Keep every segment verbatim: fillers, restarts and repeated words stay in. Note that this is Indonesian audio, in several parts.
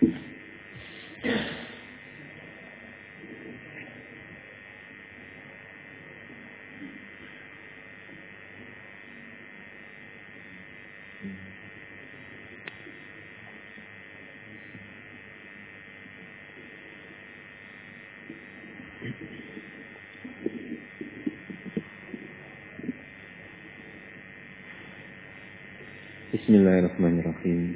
Bismillahirrahmanirrahim.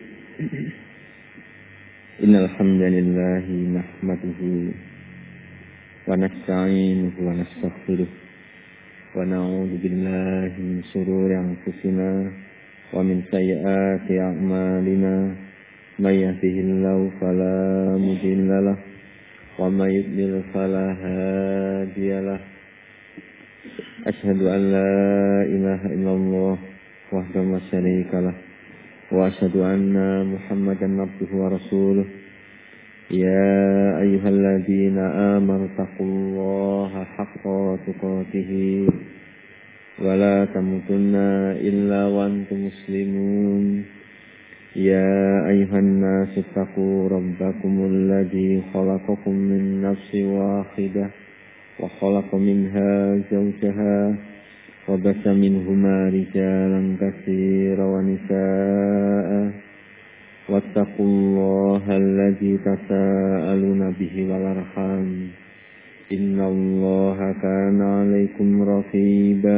Innal hamdalillah nahmaduhu wa nasta'inuhu wa nastaghfiruh wa na'udzu billahi min shururi anfusina wa min sayyiati a'malina may yahdihillahu fala mudilla lahu wa may yudlil fala hadiyalah. Asyhadu an la ilaha illallah wahdahu la syarika lah wa asyhadu anna Muhammadan abduhu wa rasuluh. Ya ayyuhalladzina amanu taqullaha haqqa tuqatih wa la tamutunna illa wa antum muslimun. Ya ayyuhan nasu taqu rabbakumul ladzi khalaqakum min nafsin wahidah wa khalaqa minha zawjaha وبث منهما رجالا كثيرا ونساء واتقوا الله الذي تساءلون به والأرحام إن الله كان عليكم رقيبا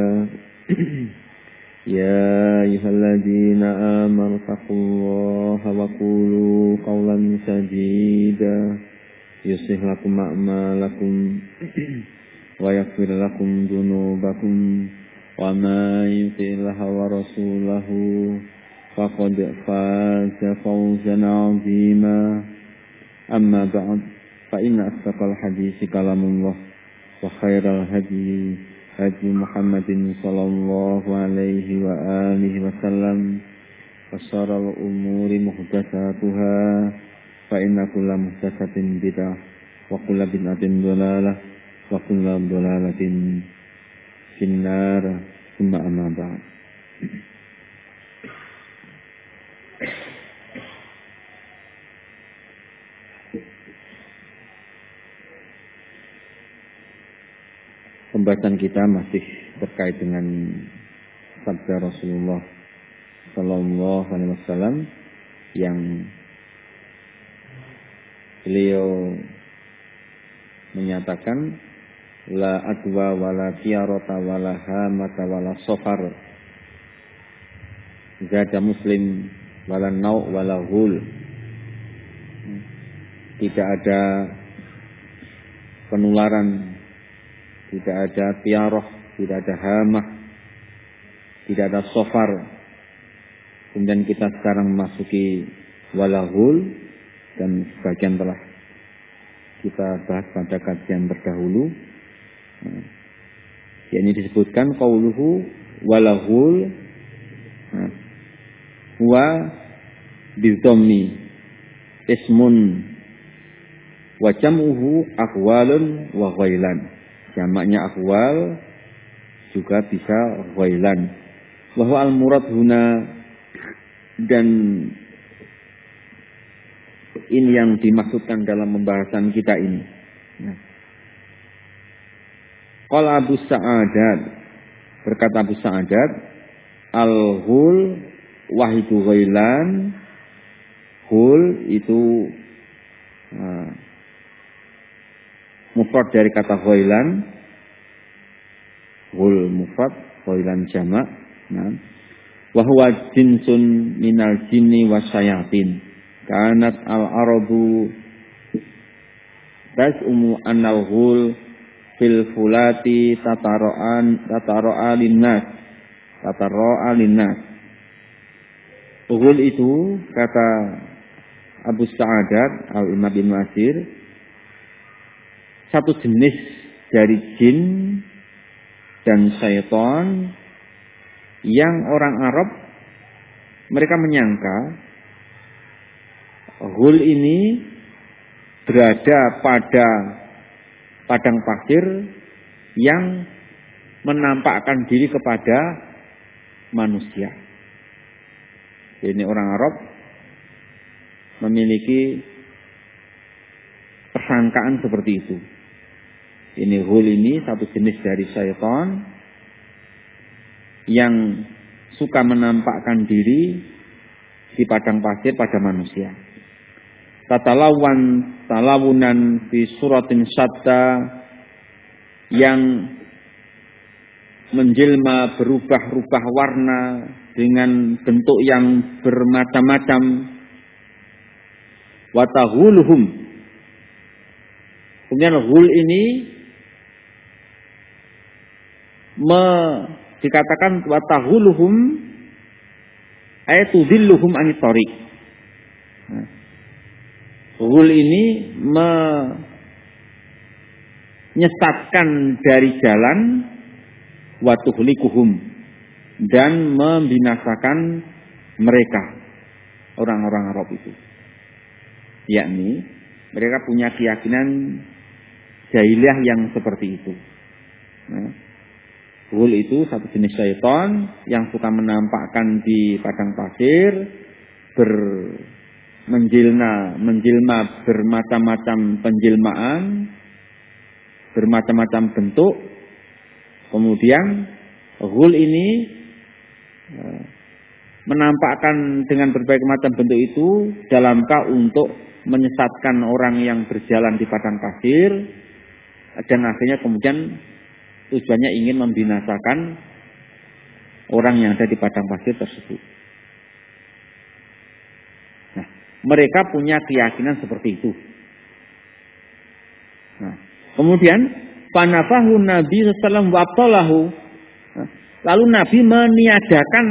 يا أيها الذين آمنوا اتقوا الله وقولوا قولا سديدا يصلح لكم أعمالكم ويغفر لكم ذنوبكم وَمَا يُطِعِ اللَّهَ وَرَسُولَهُ فَقَدْ فَازَ فَوْزًا عَظِيمًا. أَمَّا بَعْدُ فَإِنَّ أَصْدَقَ الْحَدِيثِ كَلَامُ اللَّهِ وَخَيْرَ الْهَدْيِ هَدْيُ مُحَمَّدٍ صَلَّى اللَّهُ عَلَيْهِ وَآلِهِ وَسَلَّمَ وَشَرَّ الْأُمُورِ مُحْدَثَاتُهَا فَإِنَّ كُلَّ مُحْدَثَةٍ بِدْعَةٌ وَكُلَّ بِدْعَةٍ ضَلَالَةٌ وَكُلَّ ضَلَالَةٍ Finnar summa amma ba'd. Pembahasan kita masih terkait dengan sabda Rasulullah Sallallahu Alaihi Wasallam yang beliau menyatakan la adwa wala tiarota wala hamata wala sofar zada Muslim wala nau wala hul. Tidak ada penularan, tidak ada tiaroh, tidak ada hamah, tidak ada sofar. Kemudian kita sekarang memasuki wala hul, dan sebagian telah kita bahas pada kajian terdahulu. Nah, ya ini disebutkan qauluhu walahul nah, wa bizommi ismun wa jam'uhu akhwalun wa ghailan. Jamaknya akhwal juga bisa ghailan. Wa huwa al-murad huna, dan ini yang dimaksudkan dalam pembahasan kita ini. Nah, qala Abu Sa'adat, berkata Abu Sa'adat, al-hul wahidu ghailan. Hul itu uh, mufrad dari kata ghailan. Hul mufrad, ghailan jamak. Nah, wa huwa jinsun minal jinni wasyayatin. Kanat al-arabu tas'umu annal hul fil fulati tataro'an tataro'a linnas tataro'a linnas. Hul itu, kata Abu Sa'adat al-Imam bin Masir, satu jenis dari jin dan syaitan yang orang Arab mereka menyangka hul ini berada pada padang pasir yang menampakkan diri kepada manusia. Ini orang Arab memiliki persangkaan seperti itu. Ini ghul ini satu jenis dari syaitan yang suka menampakkan diri di padang pasir pada manusia. Tatalawan talawunan fi suratin syatta, yang menjelma berubah-ubah warna dengan bentuk yang bermacam-macam. Watahuluhum, kemudian ghul ini me, dikatakan watahuluhum ayatu dhilluhum anit thariq. Nah, ghul ini menyesatkan dari jalan, watuhlikuhum, dan membinasakan mereka, orang-orang Arab itu. Yakni mereka punya keyakinan jahiliyah yang seperti itu. Nah, ghul itu satu jenis syaitan yang suka menampakkan di padang pasir, ber menjelma menjelma bermacam-macam penjelmaan, bermacam-macam bentuk. Kemudian ghul ini menampakkan dengan berbagai macam bentuk itu dalam rangka untuk menyesatkan orang yang berjalan di padang pasir, dan akhirnya kemudian tujuannya ingin membinasakan orang yang ada di padang pasir tersebut. Nah, mereka punya keyakinan seperti itu. Nah, kemudian panafahu Nabi sallallahu alaihi wasallam wa abtalahu. Nah, lalu Nabi meniadakan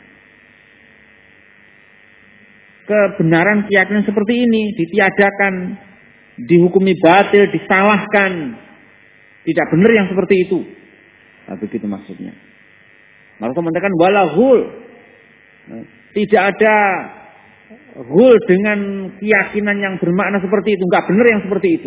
kebenaran keyakinan seperti ini, ditiadakan, dihukumi batil, disalahkan, tidak benar yang seperti itu. Nah, begitu maksudnya. Maka mengatakan wala ghul, tidak ada ghul dengan keyakinan yang bermakna seperti itu, enggak benar yang seperti itu.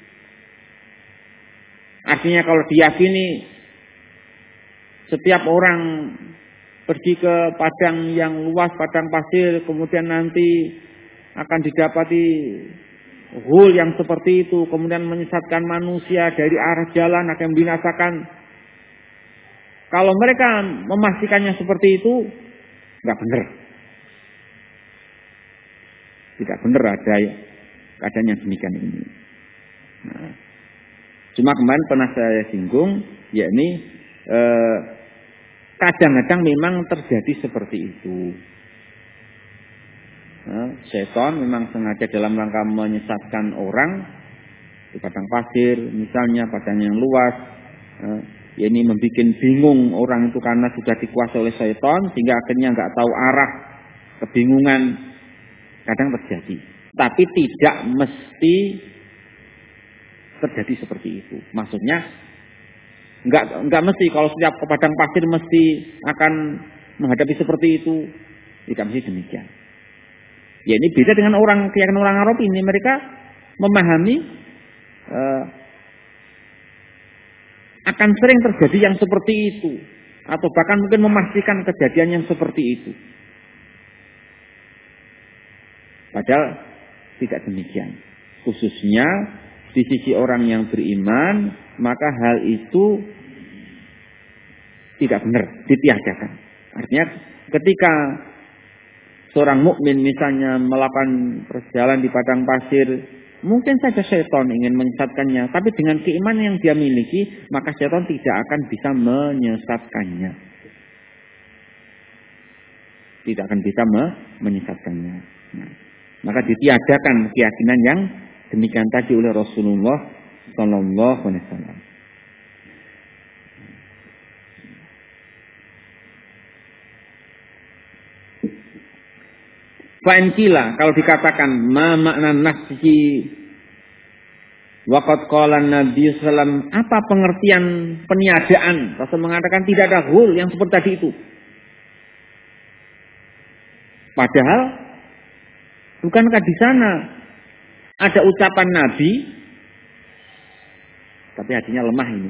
Artinya kalau diyakini setiap orang pergi ke padang yang luas, padang pasir, kemudian nanti akan didapati ghul yang seperti itu, kemudian menyesatkan manusia dari arah jalan, akan membinasakan. Kalau mereka memastikannya seperti itu, nggak benar. Tidak benar ada keadaan yang demikian ini. Nah, cuma kemarin pernah saya singgung, yakni eh, kadang-kadang memang terjadi seperti itu. Nah, setan memang sengaja dalam rangka menyesatkan orang di padang pasir, misalnya padang yang luas. Nah, ya ini membuat bingung orang itu karena sudah dikuasai oleh setan, sehingga akhirnya nggak tahu arah, kebingungan. Kadang terjadi, tapi tidak mesti terjadi seperti itu. Maksudnya Enggak, enggak mesti kalau setiap ke padang pasir mesti akan menghadapi seperti itu. Tidak mesti demikian. Ya ini beda dengan orang keyakinan orang Arab ini. Mereka memahami uh, akan sering terjadi yang seperti itu, atau bahkan mungkin memastikan kejadian yang seperti itu. Padahal tidak demikian. Khususnya di sisi orang yang beriman, maka hal itu tidak benar, ditiadakan. Artinya ketika seorang mukmin misalnya melakukan perjalanan di padang pasir, mungkin saja setan ingin menyesatkannya, tapi dengan keimanan yang dia miliki, maka setan tidak akan bisa menyesatkannya. Tidak akan bisa menyesatkannya. Nah, maka ditiadakan keyakinan yang demikian tadi oleh Rasulullah Sallallahu Alaihi Wasallam. Fa'ankila, kalau dikatakan ma makna nafsi waqad qala Nabi sallallahu alaihi wasallam, apa pengertian peniadaan? Rasul mengatakan tidak ada ghul yang seperti tadi itu. Padahal bukankah di sana ada ucapan Nabi, tapi hatinya lemah ini.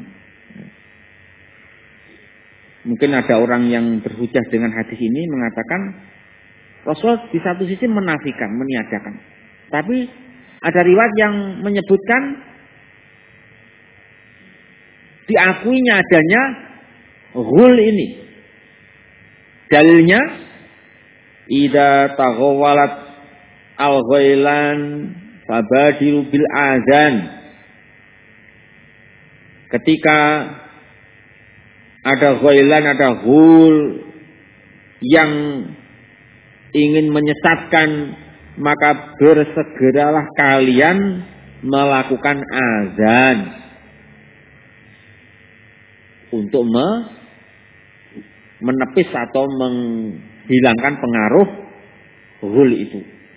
Mungkin ada orang yang berhujah dengan hadis ini mengatakan Rasul di satu sisi menafikan, meniadakan. Tapi ada riwayat yang menyebutkan diakuinya adanya ghul ini. Dalilnya idza taghawalat al-ghailan fabadiru bil azan. Ketika ada ghailan, ada ghul yang ingin menyesatkan, maka bersegeralah kalian melakukan azan untuk me menepis atau menghilangkan pengaruh ghul itu.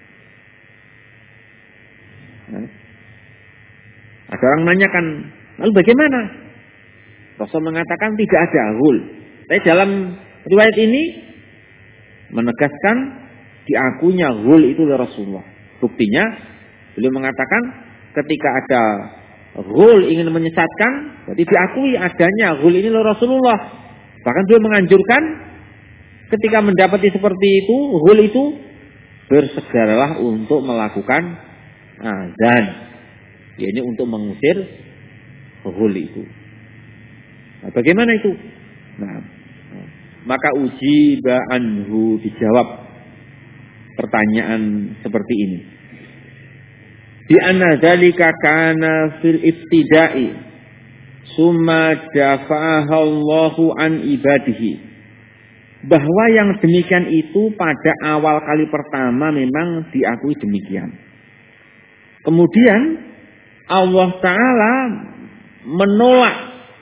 Nah, ada orang menanyakan, lalu bagaimana? Rasul mengatakan tidak ada ghul. Tapi dalam riwayat ini menegaskan diakuinya ghul itu oleh Rasulullah. Buktinya beliau mengatakan ketika ada ghul ingin menyesatkan, berarti diakui adanya ghul ini oleh Rasulullah. Bahkan beliau menganjurkan ketika mendapati seperti itu, ghul itu, bersegeralah untuk melakukan azan. Ya, ini untuk mengusir ghul itu. Nah, bagaimana itu? Nah, maka ujiba anhu, dijawab pertanyaan seperti ini. Bi anna dzalika kana fil ibtida'i summa dafa'aha Allahu an ibadihi. Bahwa yang demikian itu pada awal kali pertama memang diakui demikian. Kemudian Allah Ta'ala menolak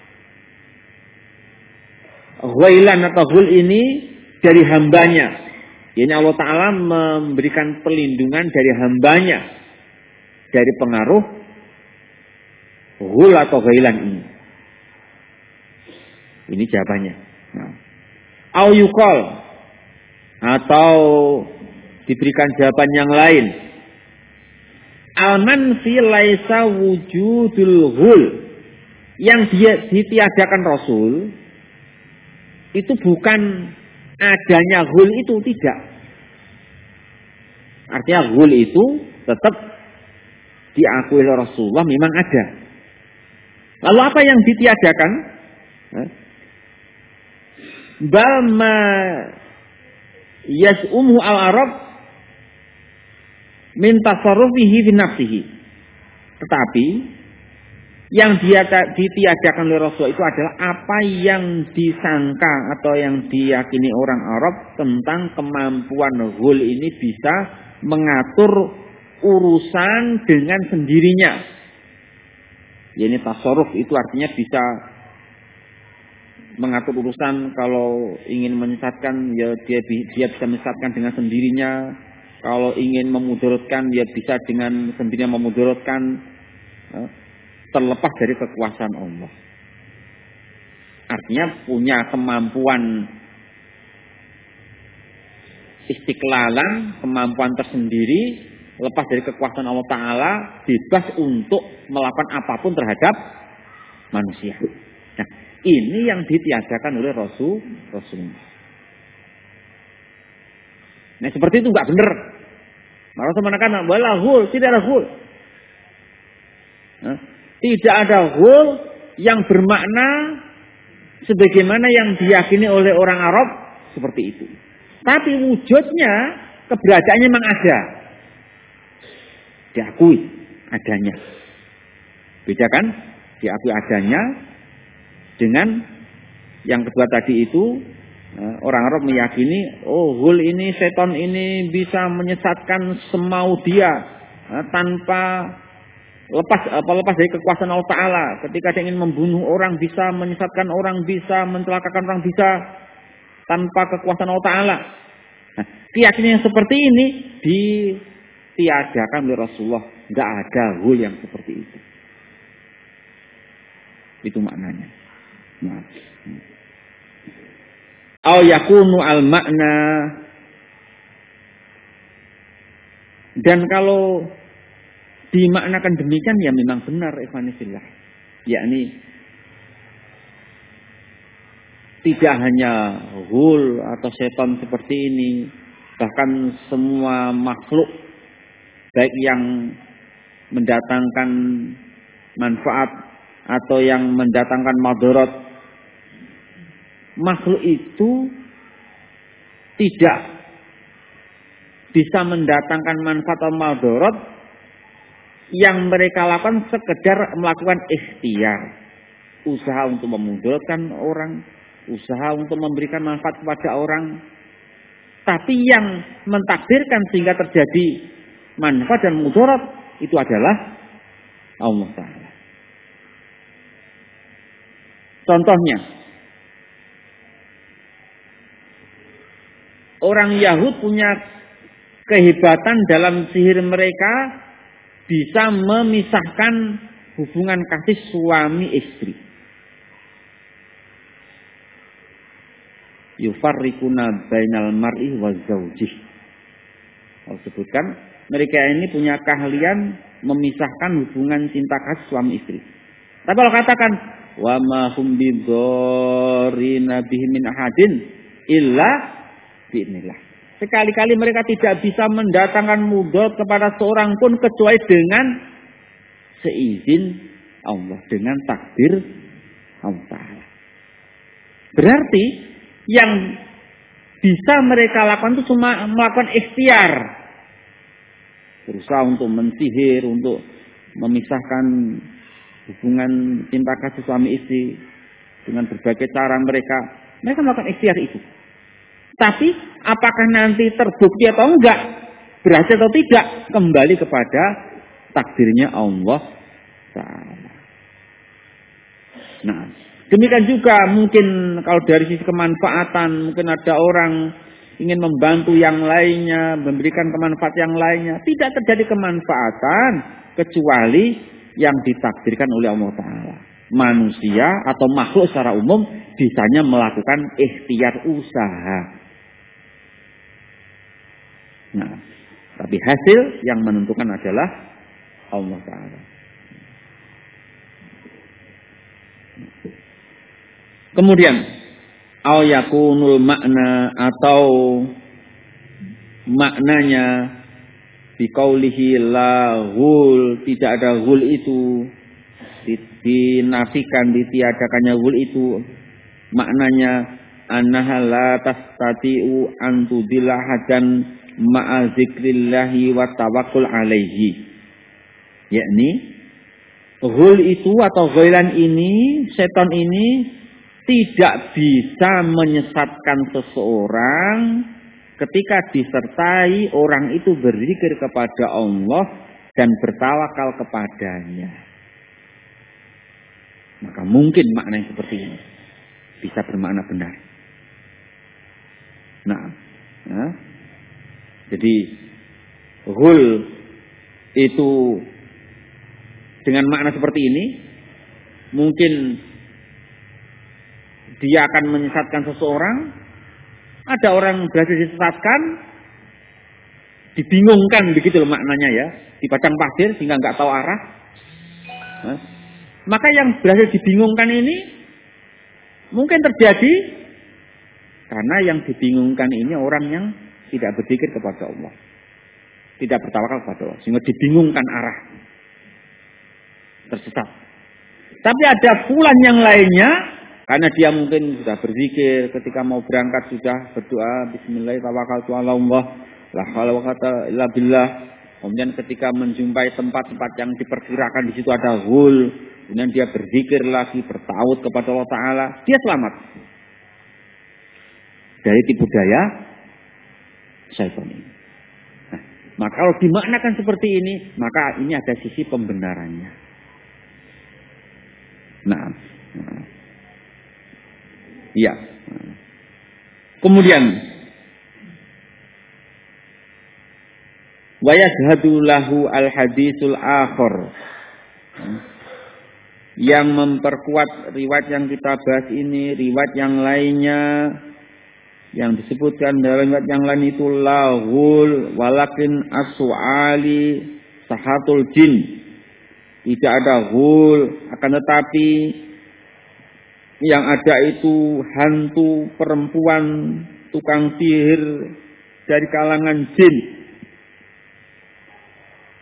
ghailan atau ghul ini dari hambanya. Ini Allah Ta'ala memberikan perlindungan dari hambanya dari pengaruh ghul atau ghailan ini. Ini jawabannya. Nah. Au yuqal, atau diberikan jawaban yang lain. Al-manfi laisa wujudul ghul. Yang dia ditiadakan Rasul itu bukan adanya ghul itu, tidak. Artinya ghul itu tetap diakui oleh Rasulullah memang ada. Lalu apa yang ditiadakan? Bal ma yas'umhu al-arab min tasarrufihi fi nafsihi. Tetapi yang dia ditiadakan oleh Rasul itu adalah apa yang disangka atau yang diyakini orang Arab tentang kemampuan ghul ini bisa mengatur urusan dengan sendirinya. Ini tasarruf itu artinya bisa mengatur urusan. Kalau ingin menyesatkan, ya dia dia bisa menyesatkan dengan sendirinya. Kalau ingin memudaratkan, ya bisa dengan sendirinya memudaratkan, terlepas dari kekuasaan Allah. Artinya punya kemampuan istiqlalan, kemampuan tersendiri, lepas dari kekuasaan Allah Ta'ala, bebas untuk melakukan apapun terhadap manusia. Nah, ini yang ditiadakan oleh Rasul Rasulullah. Nah, seperti itu enggak benar. Rasul mengatakan wala ghul, tidak ada ghul. Nah, tidak ada ghul yang bermakna sebagaimana yang diyakini oleh orang Arab seperti itu. Tapi wujudnya, keberadaannya memang ada. Diakui adanya. Beda kan? Diakui adanya dengan yang kedua tadi itu, orang Arab meyakini, oh ghul ini, setan ini bisa menyesatkan semau dia tanpa lepas apa lepas dari kekuasaan Allah Ta'ala. Ketika dia ingin membunuh orang bisa, menyesatkan orang bisa, mencelakakan orang bisa, tanpa kekuasaan Allah Ta'ala. Nah, keyakinan yang seperti ini ditiadakan oleh Rasulullah. Tidak ada ghul yang seperti itu. Itu maknanya. Nah. Au yakunu al makna, dan kalau dimaknakan demikian ya memang benar, ikhwanifillah. Yakni tidak hanya ghul atau setan seperti ini, bahkan semua makhluk baik yang mendatangkan manfaat atau yang mendatangkan madarat, makhluk itu tidak bisa mendatangkan manfaat atau madarat. Yang mereka lakukan sekedar melakukan ikhtiar, usaha untuk memudaratkan orang, usaha untuk memberikan manfaat kepada orang. Tapi yang mentakdirkan sehingga terjadi manfaat dan mudarat itu adalah Allah Ta'ala. Contohnya, orang Yahud punya kehebatan dalam sihir mereka, bisa memisahkan hubungan kasih suami istri. Yufarriquna bainal mar'i wa zaujih. Allah sebutkan, mereka ini punya keahlian memisahkan hubungan cinta kasih suami istri. Tapi kalau katakan, wa ma hum bidzarrina bihi min ahadin illa bi'nillah. Sekali-kali mereka tidak bisa mendatangkan mudarat kepada seorang pun kecuali dengan seizin Allah, dengan takdir Allah Ta'ala. Berarti yang bisa mereka lakukan itu cuma melakukan ikhtiar, berusaha untuk mensihir, untuk memisahkan hubungan cinta kasih suami istri dengan berbagai cara mereka. Mereka melakukan ikhtiar itu. Tapi apakah nanti terbukti atau enggak, berhasil atau tidak, kembali kepada takdirnya Allah Ta'ala. Nah, demikian juga mungkin kalau dari sisi kemanfaatan, mungkin ada orang ingin membantu yang lainnya, memberikan kemanfaat yang lainnya. Tidak terjadi kemanfaatan kecuali yang ditakdirkan oleh Allah Ta'ala. Manusia atau makhluk secara umum bisanya melakukan ikhtiar usaha. Nah, tapi hasil yang menentukan adalah Allah Ta'ala. Kemudian, au yakunul makna atau maknanya biqaulihi la ghul, tidak ada ghul itu, dinafikan, ditiadakannya ghul itu, maknanya annaha la tastati'u an tudilla hadan ma'a zikrillahi wa tawakkul alaihi. Yakni ghul itu atau ghailan ini, setan ini tidak bisa menyesatkan seseorang ketika disertai orang itu berzikir kepada Allah dan bertawakal kepadanya. Maka mungkin makna yang seperti ini bisa bermakna benar. Nah, nah jadi ghul itu dengan makna seperti ini mungkin dia akan menyesatkan seseorang. Ada orang berhasil disesatkan, dibingungkan begitu loh maknanya ya, di padang pasir sehingga nggak tahu arah. Nah, maka yang berhasil dibingungkan ini mungkin terjadi karena yang dibingungkan ini orang yang tidak berzikir kepada Allah, tidak bertawakal kepada Allah, sehingga dibingungkan arah, tersesat. Tapi ada pula yang lainnya, karena dia mungkin sudah berzikir, ketika mau berangkat sudah berdoa, Bismillah, tawakkaltu ala Allah, la haula wa quwwata illa billah. Kemudian ketika menjumpai tempat-tempat yang diperkirakan di situ ada ghul, kemudian dia berzikir lagi, bertaut kepada Allah Ta'ala, dia selamat dari tipu daya syaitan ini. Nah, maka kalau dimaknakan seperti ini, maka ini ada sisi pembenarannya. Nah, nah. Ya. Kemudian wa yashhadu lahu al-hadisul akhar. Yang memperkuat riwayat yang kita bahas ini, riwayat yang lainnya yang disebutkan dalam riwayat yang lain itu lahul walakin as-su'ali sahatul jin. Tidak ada ghul, akan tetapi yang ada itu hantu perempuan tukang sihir dari kalangan jin.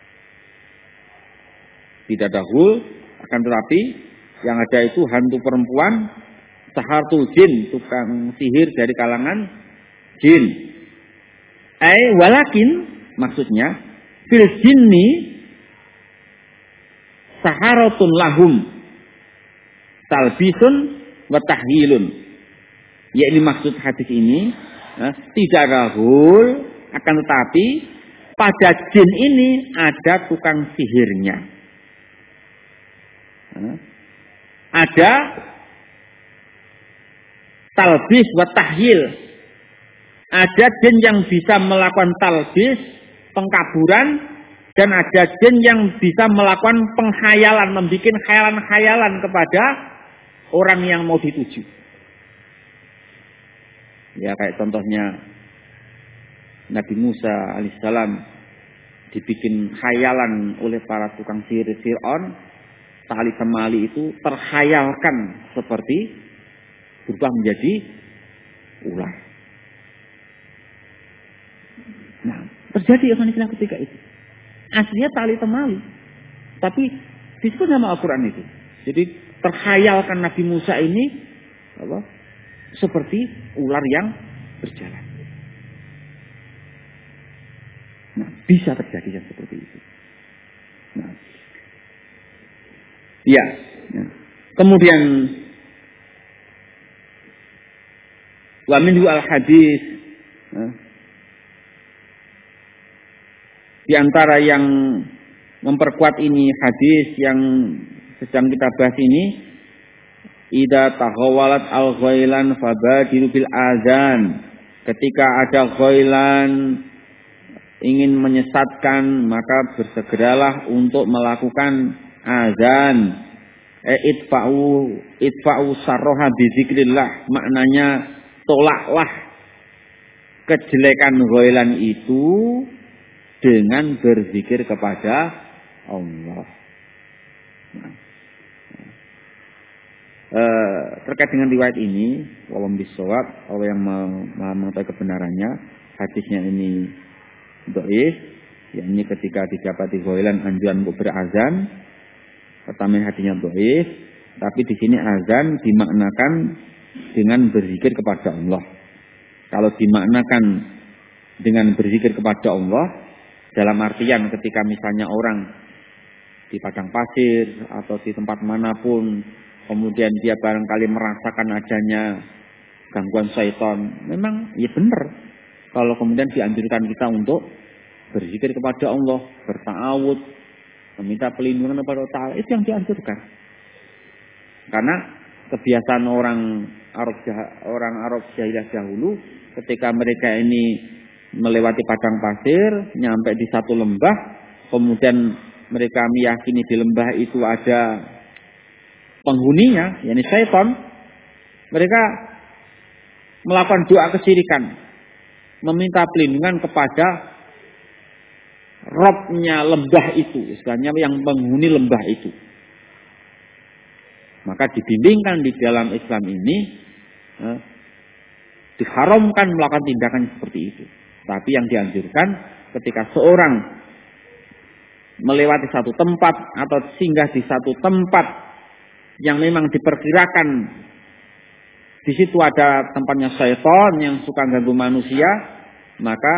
Tidak ada hul, akan tetapi yang ada itu hantu perempuan, sahartul jin, tukang sihir dari kalangan jin. Ai walakin maksudnya fil jinni saharatun lahum talbisun wa tahyilun. Ya ini maksud hadis ini, eh, tidak ada hul, akan tetapi pada jin ini ada tukang sihirnya. Ada talbis wa tahyil. Ada jin yang bisa melakukan talbis, pengkaburan, dan ada jin yang bisa melakukan penghayalan, membuat khayalan-khayalan kepada orang yang mau dituju. Ya kayak contohnya Nabi Musa alaihissalam dibikin khayalan oleh para tukang sihir Fir'aun. Tali temali itu terhayalkan seperti berubah menjadi ular. Nah, terjadi ikhwan ketika itu. Aslinya tali temali, tapi disebut nama Al-Quran itu. Jadi terhayalkan Nabi Musa ini apa, seperti ular yang berjalan. Nah, bisa terjadi yang seperti itu. Nah, ya. Ya. Kemudian wa minhu al-hadis, ya. Di antara yang memperkuat ini hadis yang sedang kita bahas ini, idza tahawalat al-ghailan fabadiru bil azan. Ketika ada ghailan ingin menyesatkan, maka bersegeralah untuk melakukan azan. E itfa'u itfa'u sarroha bizikrillah. Maknanya tolaklah kejelekan ghailan itu dengan berzikir kepada Allah. Nah, e, terkait dengan riwayat ini, walam bisawab, Allah yang mengetahui kebenarannya, hadisnya ini dhaif, yakni ketika didapati ghailan anjuran untuk berazan. Pertama hadisnya dhaif, tapi di sini azan dimaknakan dengan berzikir kepada Allah. Kalau dimaknakan dengan berzikir kepada Allah, dalam artian ketika misalnya orang di padang pasir atau di tempat manapun, kemudian dia barangkali merasakan adanya gangguan syaitan, memang ya benar. Kalau kemudian dianjurkan kita untuk berzikir kepada Allah, berta'awud, meminta pelindungan kepada Allah Ta'ala, itu yang dianjurkan. Karena kebiasaan orang Arab orang Arab jahiliyah dahulu, ketika mereka ini melewati padang pasir, nyampe di satu lembah, kemudian mereka meyakini di lembah itu ada penghuninya, yakni syaitan, mereka melakukan doa kesyirikan, meminta pelindungan kepada Robnya lembah itu, istilahnya yang penghuni lembah itu. Maka dibimbingkan di dalam Islam ini, eh, diharamkan melakukan tindakan seperti itu. Tapi yang dianjurkan ketika seorang melewati satu tempat atau singgah di satu tempat yang memang diperkirakan di situ ada tempatnya syaitan yang suka ganggu manusia, maka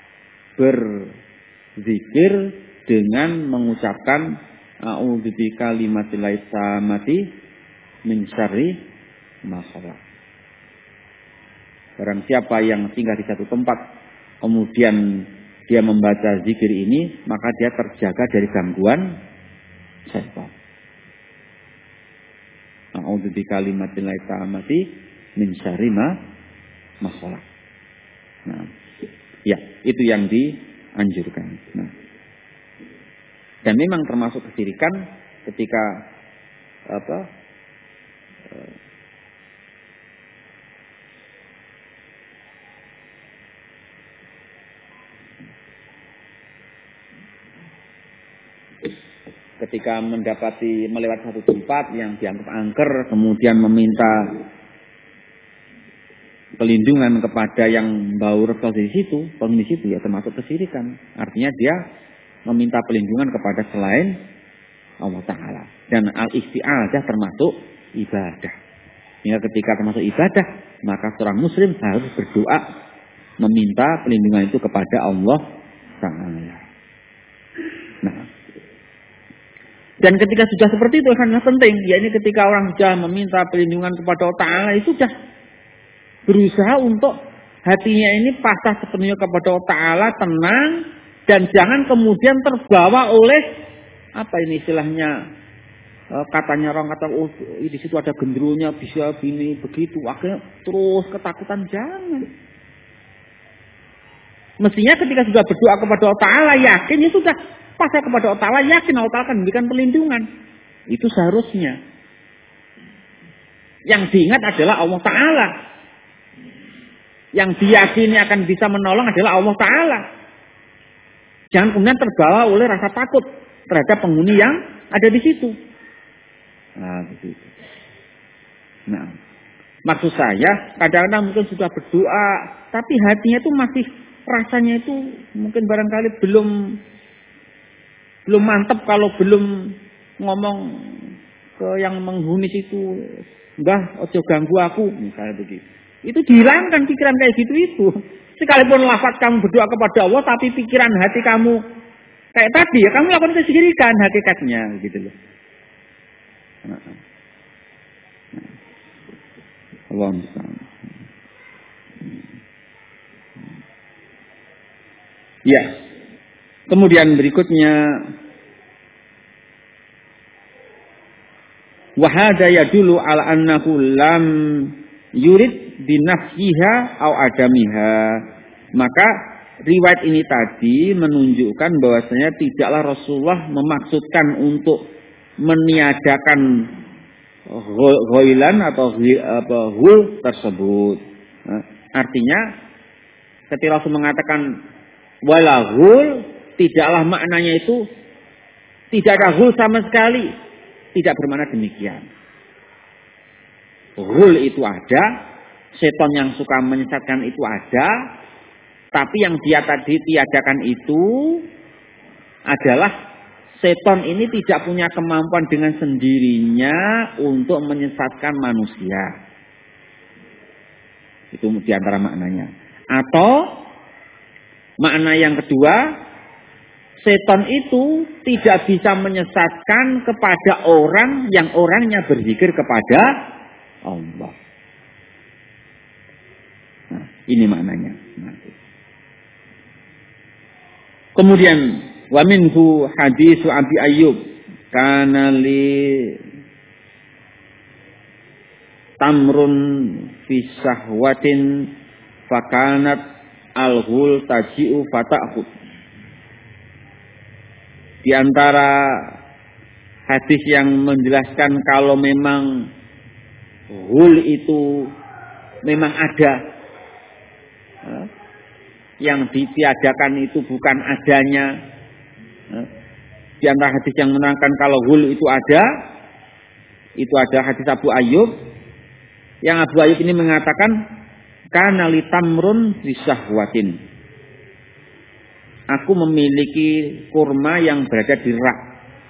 berzikir dengan mengucapkan a'udzu bikalimatillahi tammati min syarri ma khalaq. Barang siapa yang singgah di satu tempat kemudian dia membaca zikir ini, maka dia terjaga dari gangguan syaitan. A'udzu bikalimatillahi tammati min syarri ma khalaq. Nah, ya, itu yang dianjurkan. Nah, dan memang termasuk kesyirikan ketika apa? Ketika mendapati melewati satu tempat yang dianggap angker, kemudian meminta pelindungan kepada yang bau rekas di situ, penghuni situ, ya termasuk kesyirikan. Artinya dia meminta pelindungan kepada selain Allah Ta'ala. Dan al-isti'adzah termasuk ibadah. Sehingga ketika termasuk ibadah, maka seorang muslim harus berdoa meminta perlindungan itu kepada Allah Ta'ala. Nah, dan ketika sudah seperti itu sangat penting, yakni ketika orang sudah meminta perlindungan kepada Allah Ta'ala, itu sudah berusaha untuk hatinya ini pasrah sepenuhnya kepada Allah Ta'ala, tenang, dan jangan kemudian terbawa oleh apa ini istilahnya, katanya orang kata oh di situ ada genderunya bisa begini begitu, akhirnya terus ketakutan. Jangan. Mestinya ketika sudah berdoa kepada Allah Ta'ala, yakin ya sudah pasrah kepada Allah Ta'ala, yakin Allah Ta'ala akan memberikan perlindungan. Itu seharusnya. Yang diingat adalah Allah Ta'ala. Yang diyakini akan bisa menolong adalah Allah Ta'ala. Jangan kemudian terbawa oleh rasa takut terhadap penghuni yang ada di situ. Nah, begitu. Nah, maksud saya kadang-kadang mungkin sudah berdoa, tapi hatinya itu masih rasanya itu mungkin barangkali belum belum mantap kalau belum ngomong ke yang menghuni situ, Mbah, ojo ganggu aku, misalnya begitu. Itu dihilangkan pikiran kayak gitu itu. Sekalipun lafaz kamu berdoa kepada Allah, tapi pikiran hati kamu kayak tadi ya, kamu lakukan kesyirikan hakikatnya, gitu loh. Nah, nah. Allah musta'an. Ya. Kemudian berikutnya, wa hadza yadullu ala annahu lam yurid binafsiha au adamiha. Maka riwayat ini tadi menunjukkan bahwasanya tidaklah Rasulullah memaksudkan untuk meniadakan ghoilan atau apa hul tersebut. Nah, artinya ketika Rasul mengatakan wala hul, tidaklah maknanya itu tidak ada hul sama sekali. Tidak bermakna demikian. Hul itu ada, setan yang suka menyesatkan itu ada, tapi yang dia tadi tiadakan itu adalah setan ini tidak punya kemampuan dengan sendirinya untuk menyesatkan manusia. Itu diantara maknanya. Atau makna yang kedua, setan itu tidak bisa menyesatkan kepada orang yang orangnya berzikir kepada Allah. Nah, ini maknanya. Nah. Kemudian wa minhu hadis Abi Ayyub kana li tamrun fi sahwatin fakanat al-hul taji'u fata'hud. Di antara hadis yang menjelaskan kalau memang hul itu memang ada, yang ditiadakan itu bukan adanya. Di antara hadis yang menerangkan kalau hul itu ada, itu ada hadis Abu Ayyub, yang Abu Ayyub ini mengatakan kana li tamrun fi sahwatin. Aku memiliki kurma yang berada di rak.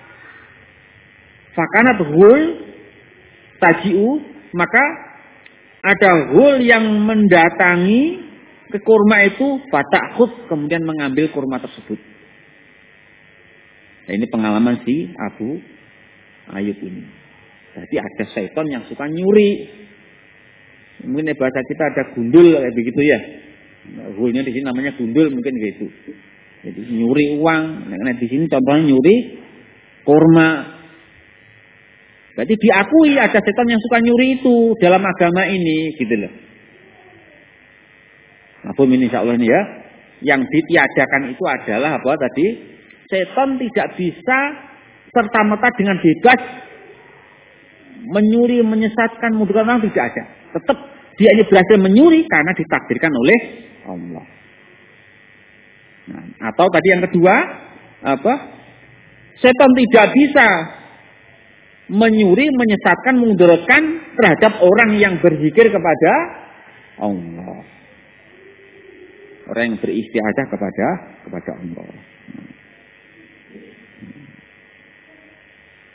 Fakanat hul taji'u, maka ada hul yang mendatangi ke kurma itu, fata'khud, kemudian mengambil kurma tersebut. Nah, ini pengalaman si Abu Ayyub ini. Jadi ada setan yang suka nyuri. Mungkin bahasa kita ada gundul kayak begitu ya. Hulnya di sini namanya gundul mungkin gitu. Jadi nyuri uang. Nah, di sini contohnya nyuri kurma. Berarti diakui ada setan yang suka nyuri itu dalam agama ini, gitu loh. Maafum ini insya Allah ini ya. Yang ditiadakan itu adalah apa tadi? Setan tidak bisa serta-merta dengan bebas menyuri, menyesatkan, memudahkan orang, tidak ada. Tetap dia ini berhasil menyuri karena ditakdirkan oleh Allah. Nah, atau tadi yang kedua, apa? Setan tidak bisa menyuri, menyesatkan, memudaratkan terhadap orang yang berzikir kepada Allah. Orang yang beristiadah kepada kepada Allah.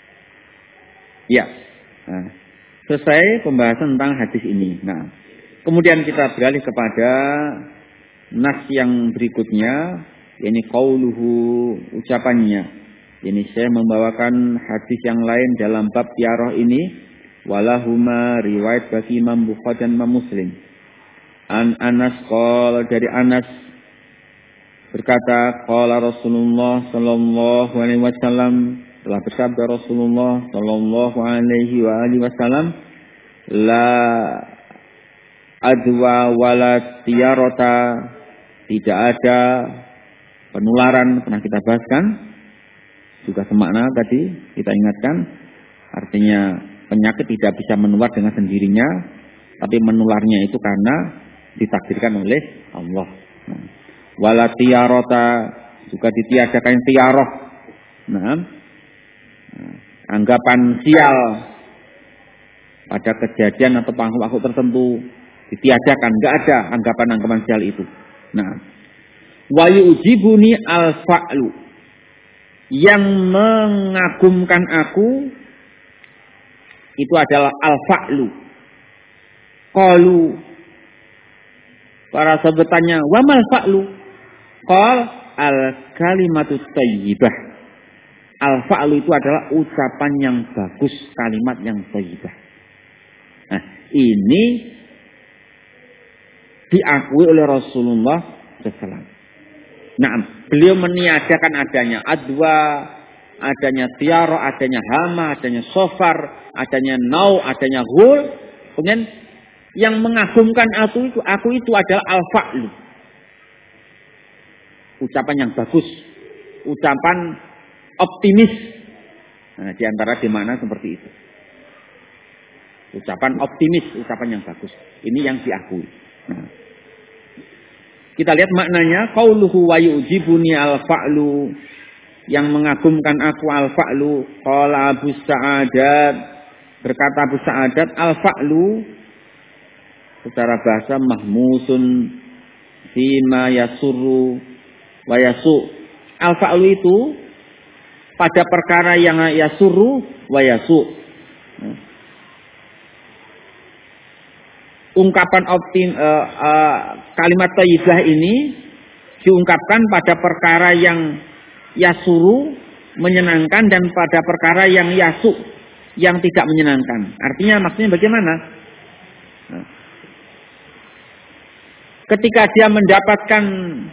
Ya. Nah, selesai pembahasan tentang hadis ini. Nah, kemudian kita beralih kepada nas yang berikutnya, yakni qauluhu, ucapannya. Ini saya membawakan hadis yang lain dalam bab tiarah ini, walahuma, riwayat bagi Imam Bukhari dan Imam Muslim. An Anas qala, dari Anas berkata, qala Rasulullah sallallahu alaihi wasallam, telah bersabda Rasulullah sallallahu alaihi wa alihi wasallam, la adwa wala tiyarata, tidak ada penularan, pernah kita bahaskan, juga semakna tadi kita ingatkan, artinya penyakit tidak bisa menular dengan sendirinya, tapi menularnya itu karena ditakdirkan oleh Allah. Nah, wala tiyarata, juga ditiadakan tiaroh. Nah, anggapan sial pada kejadian atau makhluk tertentu ditiadakan, enggak ada anggapan-anggapan sial itu. Nah, wa yujibuni al-fa'lu, yang mengagumkan aku itu adalah al-fa'lu. Qalu, para sahabat tanya, wa mal fa'lu? Qal al-kalimatu thayyibah. Al-fa'lu itu adalah ucapan yang bagus, kalimat yang thayyibah. Nah, ini diakui oleh Rasulullah shallallahu alaihi wasallam. Nah, beliau meniadakan adanya adwa, adanya tiara, adanya hama, adanya sofar, adanya nau, adanya hul. Kemudian yang mengagumkan aku itu, aku itu adalah al-fa'lu. Ucapan yang bagus, ucapan optimis. Nah, di antara di mana seperti itu. Ucapan optimis, ucapan yang bagus. Ini yang diakui. Nah, kita lihat maknanya, qauluhu wa yujibuni al-fa'lu, yang mengagumkan aku al-fa'lu. Qala Abu Sa'adat, berkata Abu Sa'adat, al-fa'lu secara bahasa mahmusun fima yasurru wa yasu. Al-fa'lu itu pada perkara yang yasurru wa yasu. Ungkapan optim uh, uh, kalimat thayyibah ini diungkapkan pada perkara yang yasuru, menyenangkan, dan pada perkara yang yasu, yang tidak menyenangkan. Artinya maksudnya bagaimana? Nah, ketika dia mendapatkan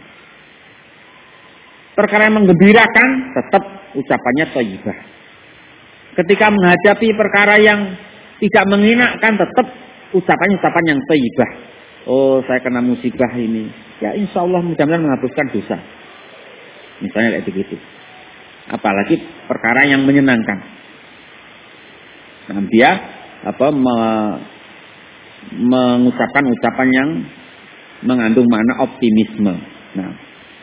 perkara yang menggembirakan, tetap ucapannya thayyibah. Ketika menghadapi perkara yang tidak mengenakan, tetap ucapannya ucapan yang thayyibah. Oh, saya kena musibah ini. Ya, insya Allah mudah-mudahan menghapuskan dosa. Misalnya kayak begitu. Apalagi perkara yang menyenangkan. Nah, dia apa me, mengucapkan ucapan yang mengandung makna optimisme. Nah,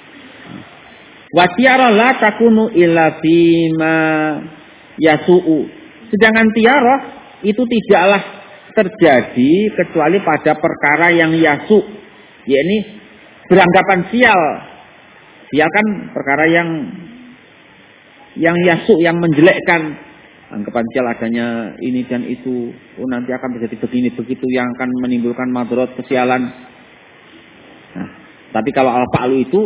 wa tiara la takunu illa fima yasu'u. Sedangkan tiara itu tidaklah terjadi kecuali pada perkara yang yasu, yakni beranggapan sial. Sial kan perkara yang yang yasu, yang menjelekkan. Anggapan sial adanya ini dan itu, oh nanti akan terjadi begini begitu yang akan menimbulkan madharat, kesialan. Nah, tapi kalau al-fa'lu itu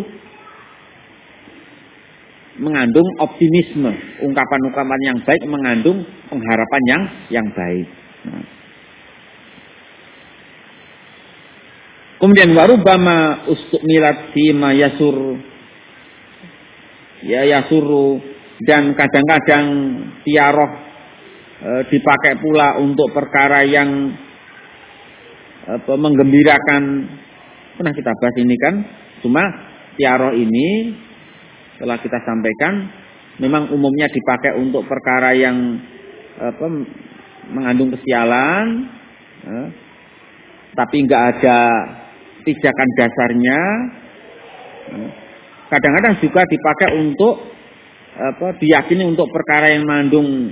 mengandung optimisme, ungkapan-ungkapan yang baik, mengandung pengharapan yang yang baik. Nah, kemudian warubama ustumilat fima yasur, ya yasuru, dan kadang-kadang tiaroh e, dipakai pula untuk perkara yang e, menggembirakan. Pernah kita bahas ini kan, cuma tiaroh ini telah kita sampaikan memang umumnya dipakai untuk perkara yang e, apa, mengandung kesialan, e, tapi enggak ada pijakan dasarnya. Kadang-kadang juga dipakai untuk apa, diyakini untuk perkara yang mengandung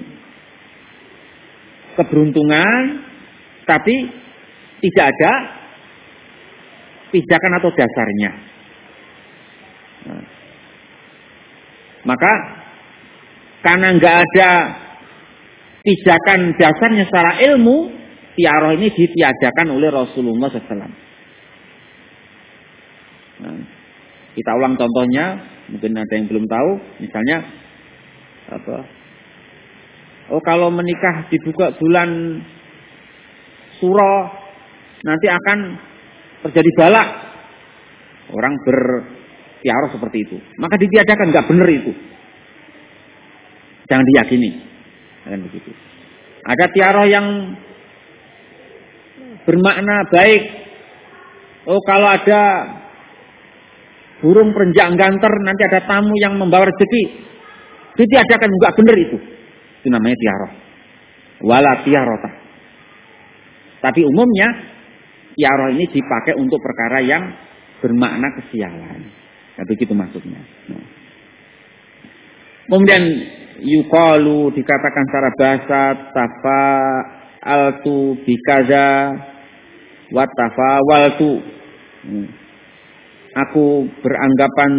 keberuntungan, tapi tidak ada pijakan atau dasarnya. Nah, maka karena enggak ada pijakan dasarnya secara ilmu, tiaroh ini ditiadakan oleh Rasulullah shallallahu alaihi wasallam. Nah, kita ulang contohnya, mungkin ada yang belum tahu, misalnya apa? Oh, kalau menikah dibuka bulan Suro, nanti akan terjadi balak. Orang bertiaroh seperti itu, maka ditiadakan, nggak benar itu. Jangan diyakini, kan begitu. Ada tiaroh yang bermakna baik. Oh, kalau ada burung perenjak ganter, nanti ada tamu yang membawa rezeki. Ditiadakan, enggak benar itu. Itu namanya tiaroh. Wala tiarota. Tapi umumnya tiaroh ini dipakai untuk perkara yang bermakna kesialan. Nah, begitu maksudnya. Nah. Kemudian yuqalu dikatakan secara bahasa tafa'altu bikaza wa tafawaltu. Hmm. Aku beranggapan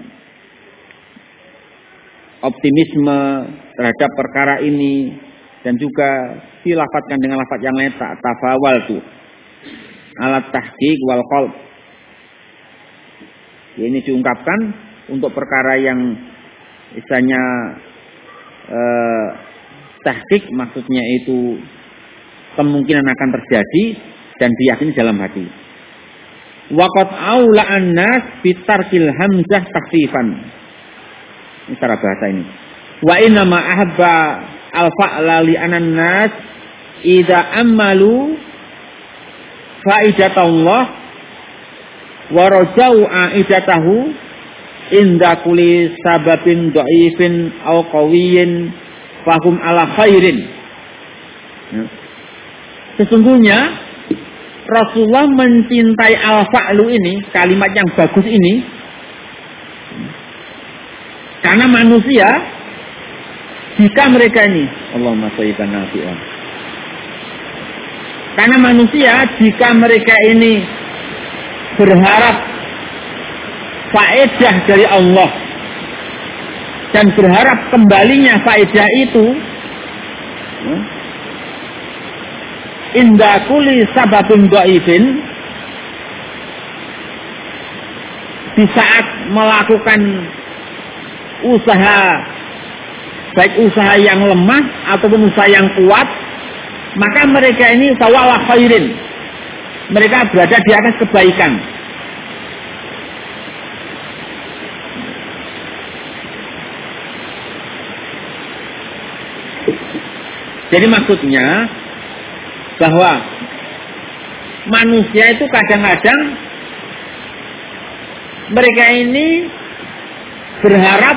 optimisme terhadap perkara ini dan juga dilafatkan dengan lafaz yang lain tafawaltu alat tahqiq wal qalb. Ini diungkapkan untuk perkara yang misalnya eh, tahqiq, maksudnya itu kemungkinan akan terjadi dan diyakini dalam hati. Waqat aula an-nas bitarkil hamzah takhfifan. Ini cara bahasa ini. Wa inna ma ahabba al-fa'la li anan-nas idza amalu faidatallah wa rajau aidatahu inda kulli sababin dhaifin aw qawiyyin fahum ala khairin. Sesungguhnya Rasulullah mencintai al-fa'lu ini, kalimat yang bagus ini, karena manusia jika mereka ini Allahumma shayyiban nafi'an. Karena manusia jika mereka ini berharap faedah dari Allah dan berharap kembalinya faedah itu inda kulli sababin dhaifin, di saat melakukan usaha, baik usaha yang lemah ataupun usaha yang kuat, maka mereka ini tawala khairin, mereka berada di atas kebaikan. Jadi maksudnya bahwa manusia itu kadang-kadang mereka ini berharap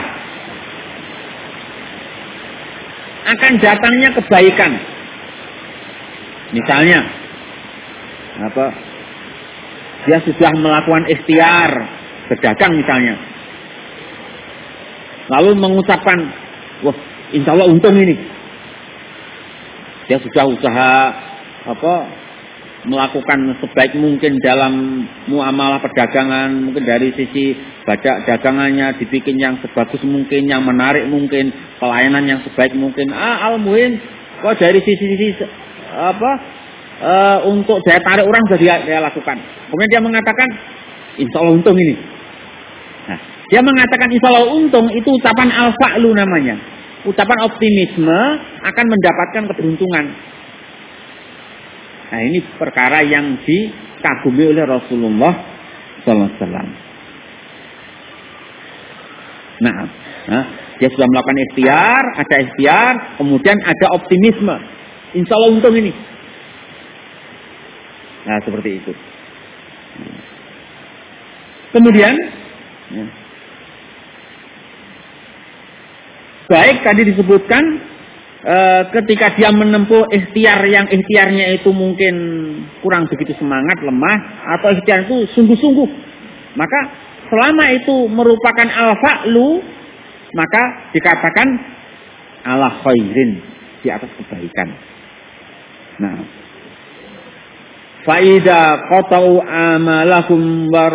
akan datangnya kebaikan. Misalnya apa? Dia sudah melakukan ikhtiar berdagang misalnya, lalu mengucapkan, wah, insya Allah untung ini. Dia sudah usaha apa melakukan sebaik mungkin dalam muamalah perdagangan, mungkin dari sisi badak dagangannya dibikin yang sebagus mungkin, yang menarik mungkin, pelayanan yang sebaik mungkin. Ah, al-muhim, kok dari sisi-sisi apa e, untuk daya tarik orang sudah dia, dia lakukan. Kemudian dia mengatakan, insya Allah untung ini. Nah, dia mengatakan insya Allah untung, itu ucapan al-fa'lu namanya. Ucapan optimisme akan mendapatkan keberuntungan. Nah, ini perkara yang dikagumi oleh Rasulullah sallallahu alaihi wasallam. Nah, nah, dia sudah melakukan ikhtiar, ada ikhtiar, kemudian ada optimisme. Insya Allah untung ini. Nah, seperti itu. Kemudian, ya, baik tadi disebutkan e, ketika dia menempuh ikhtiar yang ikhtiarnya itu mungkin kurang begitu semangat, lemah, atau ikhtiar itu sungguh-sungguh, maka selama itu merupakan al-fa'lu, maka dikatakan ala khairin, di atas kebaikan. Nah, faida qata'u amalahum wa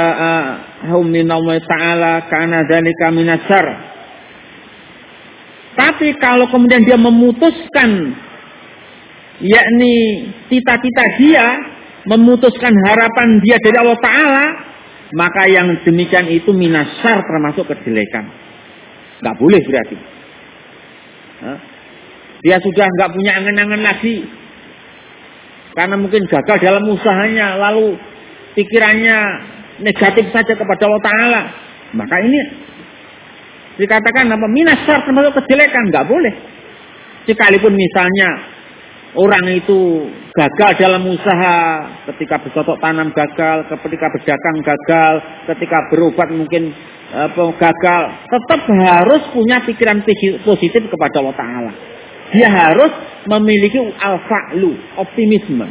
raja'ahum minallahi ta'ala kana dzalika minasyarr. Tapi kalau kemudian dia memutuskan, yakni cita-cita dia, memutuskan harapan dia dari Allah Ta'ala, maka yang demikian itu minasyar, termasuk kejelekan. Nggak boleh berarti. Hah? Dia sudah nggak punya angan-angan lagi, karena mungkin gagal dalam usahanya, lalu pikirannya negatif saja kepada Allah Ta'ala, maka ini dikatakan apa? Minasyar, termasuk kejelekan. Nggak boleh. Sekalipun misalnya orang itu gagal dalam usaha, ketika bercocok tanam gagal, ketika berdagang gagal, ketika berobat mungkin apa, gagal, tetap harus punya pikiran positif kepada Allah Ta'ala. Dia harus memiliki al-fa'lu, optimisme.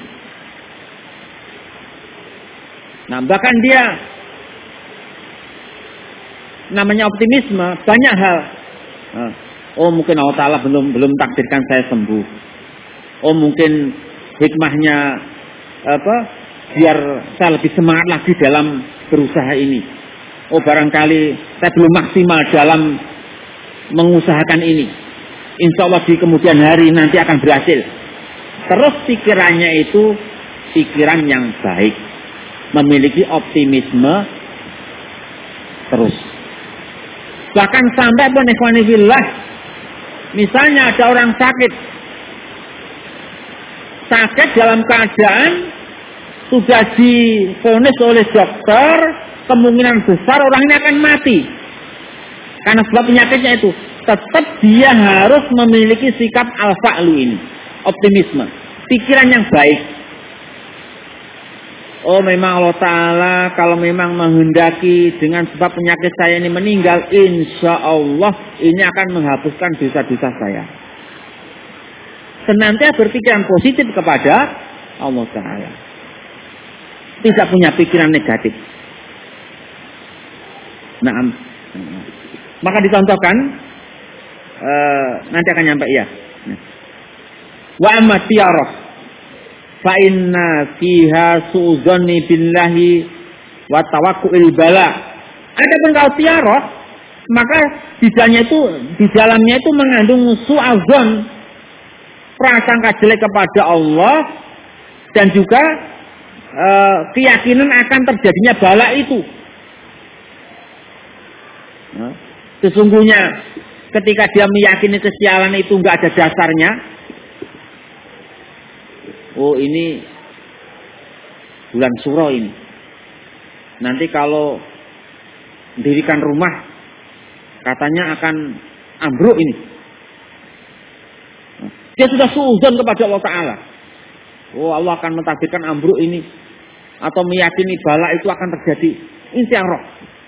Nah, bahkan dia namanya optimisme, banyak hal. Oh, mungkin Allah Ta'ala belum belum takdirkan saya sembuh. Oh, mungkin hikmahnya apa? Biar saya lebih semangat lagi dalam berusaha ini. Oh, barangkali saya belum maksimal dalam mengusahakan ini. Insya Allah di kemudian hari nanti akan berhasil. Terus pikirannya itu pikiran yang baik, memiliki optimisme terus. Bahkan sampai pun ikhwani fillah, misalnya ada orang sakit, sakit dalam keadaan sudah divonis oleh dokter, kemungkinan besar orang ini akan mati karena sebab penyakitnya itu. Tetap dia harus memiliki sikap al-fa'lu ini, optimisme, pikiran yang baik. Oh, memang Allah Ta'ala kalau memang menghendaki dengan sebab penyakit saya ini meninggal, insya Allah ini akan menghapuskan dosa-dosa saya. Senantiasa berpikiran positif kepada Allah Ta'ala, tidak punya pikiran negatif. Nah, maka dicontohkan, Uh, nanti akan nyampe ya. Wa amma tiyarah fa inna fiha su'dzanni billahi wa tawakkulil bala. Adapun kalau tiyarah, maka di dalamnya itu di dalamnya itu mengandung su'adzon, prasangka jelek kepada Allah, dan juga uh, keyakinan akan terjadinya bala itu. Nah, sesungguhnya ketika dia meyakini kesialan itu nggak ada dasarnya, oh ini bulan Suro ini, nanti kalau mendirikan rumah katanya akan ambruk ini. Dia sudah suudzon kepada Allah Ta'ala. Oh, Allah akan mentakdirkan ambruk ini, atau meyakini bala itu akan terjadi. Insyaallah.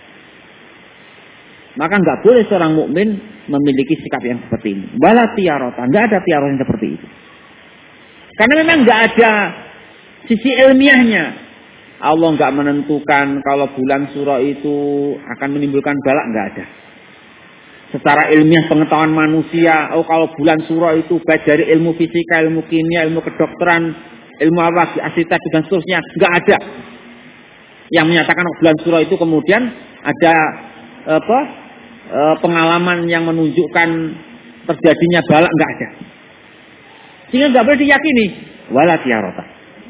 Maka nggak boleh seorang mukmin memiliki sikap yang seperti ini. Wala tiyarota, nggak ada tiarot yang seperti itu. Karena memang nggak ada sisi ilmiahnya. Allah nggak menentukan kalau bulan Suro itu akan menimbulkan balak, nggak ada. Secara ilmiah pengetahuan manusia, oh kalau bulan Suro itu baik dari ilmu fisika, ilmu kimia, ilmu kedokteran, ilmu apa, arsitek dan seterusnya, nggak ada yang menyatakan bulan Suro itu kemudian ada apa? Pengalaman yang menunjukkan terjadinya balak, nggak ada. Sehingga nggak boleh diyakini wala tiyarota.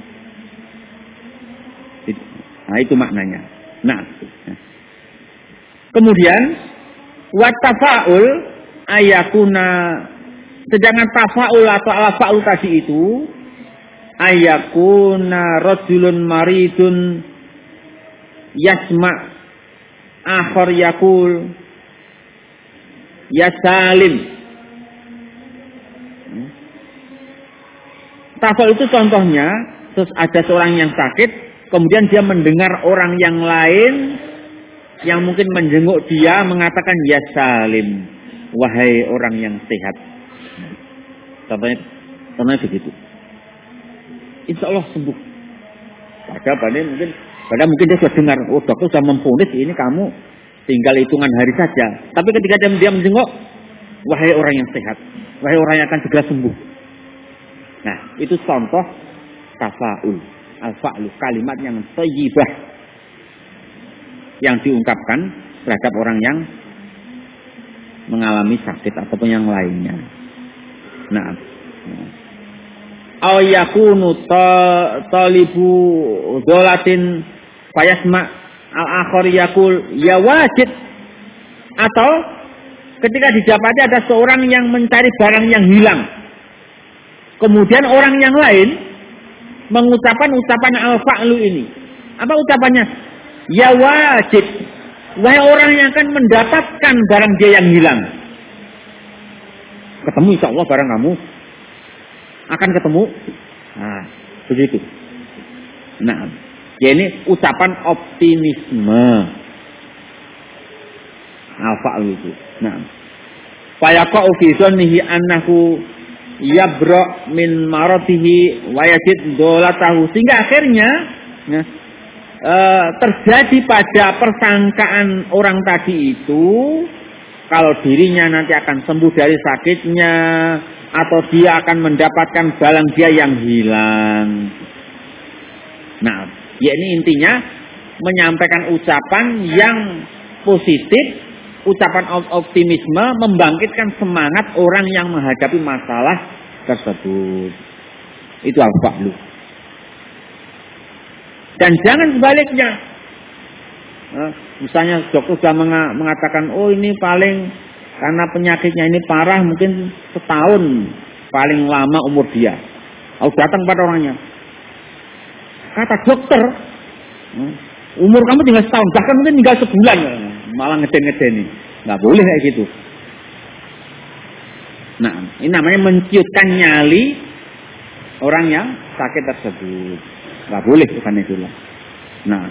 Nah, itu maknanya. Nah, kemudian wat tafaul ayakuna, sedangkan tafaul atau al-faul tadi itu ayakuna rajulun maridun yasma akhar yakul ya salim. Tafal itu contohnya, terus ada seorang yang sakit, kemudian dia mendengar orang yang lain yang mungkin menjenguk dia mengatakan ya salim, wahai orang yang sehat. Contohnya, contohnya begitu. Insya Allah sembuh. Padahal pada mungkin, pada mungkin dia sudah dengar, oh dokter sudah memvonis ini kamu tinggal hitungan hari saja. Tapi ketika dia, dia menjenguk, wahai orang yang sehat, wahai orang yang akan segera sembuh. Nah, itu contoh tafaul, al-fa'lu, kalimat yang thayyibah yang diungkapkan terhadap orang yang mengalami sakit ataupun yang lainnya. Nah, aw yakunu talibu dolatin fayasma al-akhir yakul ya wajib, atau ketika didapati ada seorang yang mencari barang yang hilang, kemudian orang yang lain mengucapkan ucapan al-fa'lu ini. Apa ucapannya? Ya wajib, wahai orang yang akan mendapatkan barang dia yang hilang. Ketemu insya Allah barang kamu akan ketemu. Nah, begitu. Nah, ya ini ucapan optimisme al-fa'lu itu. Nah, fayaqa'u fi dhannihi annahu yabra min maratihi wa yajid dolatahu, sehingga akhirnya ya, e, terjadi pada persangkaan orang tadi itu kalau dirinya nanti akan sembuh dari sakitnya atau dia akan mendapatkan barang dia yang hilang. Nah, ya ini intinya menyampaikan ucapan yang positif, ucapan optimisme, membangkitkan semangat orang yang menghadapi masalah tersebut. Itu al-fa'lu. Dan jangan sebaliknya. Nah, misalnya dokter sudah mengatakan, oh ini paling karena penyakitnya ini parah, mungkin setahun paling lama umur dia. Aku datang pada orangnya. Kata dokter, umur kamu tinggal setahun, bahkan mungkin tinggal sebulan. Malah ngeden-ngedeni. Nggak boleh kayak gitu. Nah, ini namanya menciutkan nyali orang yang sakit tersebut. Nggak boleh, bukan itu lah. Nah,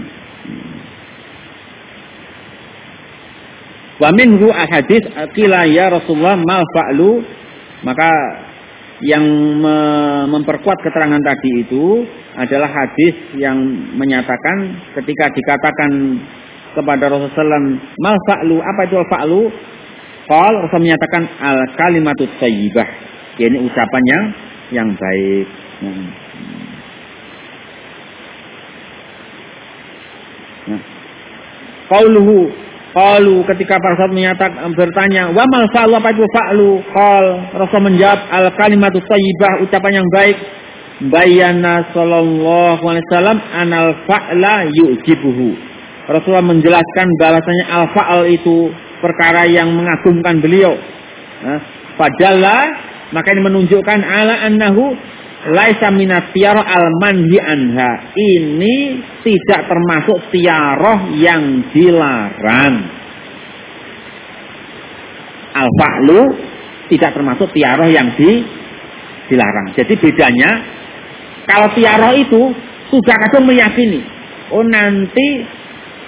wa minhu ahadits qila ya Rasulullah mal fa'lu, maka yang memperkuat keterangan tadi itu adalah hadis yang menyatakan ketika dikatakan kepada Rasulullah sallallahu alaihi wasallam mal fa'lu, apa itu al fa'lu? Qal, Rasul menyatakan al kalimatut thayyibah, yakni ucapan yang yang baik. Nah, qauluhu, qalu, ketika para sahabat menyatakan bertanya wa mal fa'lu, apa itu fa'lu? Qal, Rasul menjawab al kalimatut thayyibah, ucapan yang baik. Bayana sallallahu alaihi wasallam anal fa'la yu'jibuhu. Rasulullah menjelaskan bahwasanya al-fa'al itu perkara yang mengagumkan beliau. Padahal maka ini menunjukkan ala annahu laisa minat tiarah al-manhi anha. Ini tidak termasuk tiarah yang dilarang. Al-fa'lu tidak termasuk tiarah yang di, dilarang. Jadi bedanya, kalau tiarah itu sudah kadang meyakini, oh nanti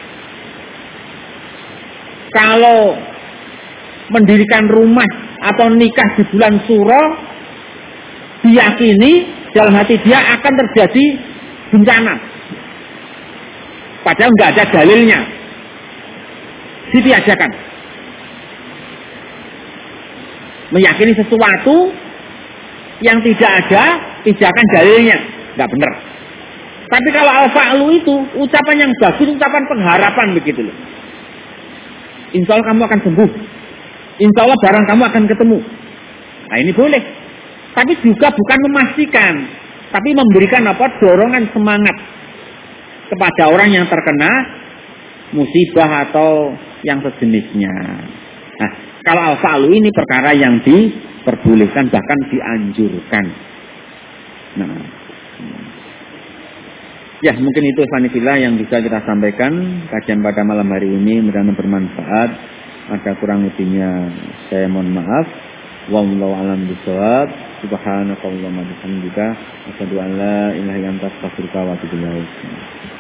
kalau mendirikan rumah atau nikah di bulan Suro, diyakini dalam hati dia akan terjadi bencana. Padahal nggak ada dalilnya. Ditiadakan. Meyakini sesuatu yang tidak ada, tidak akan dalilnya. Nggak benar. Tapi kalau al-fa'lu itu, ucapan yang bagus, ucapan pengharapan begitu loh. Insya Allah kamu akan sembuh. Insya Allah barang kamu akan ketemu. Nah ini boleh. Tapi juga bukan memastikan. Tapi memberikan apa? Dorongan semangat. Kepada orang yang terkena musibah atau yang sejenisnya. Nah, kalau al-fa'lu ini perkara yang diperbolehkan, bahkan dianjurkan. Nah, ya mungkin itu sanifillah yang bisa kita sampaikan kajian pada malam hari ini, mudah-mudahan bermanfaat. Ada kurang lebihnya saya mohon maaf. Wallahu a'lam bishawab. Subhanakallahumma wa bihamdika asyhadu an la ilaha illa anta astaghfiruka wa atubu ilaik.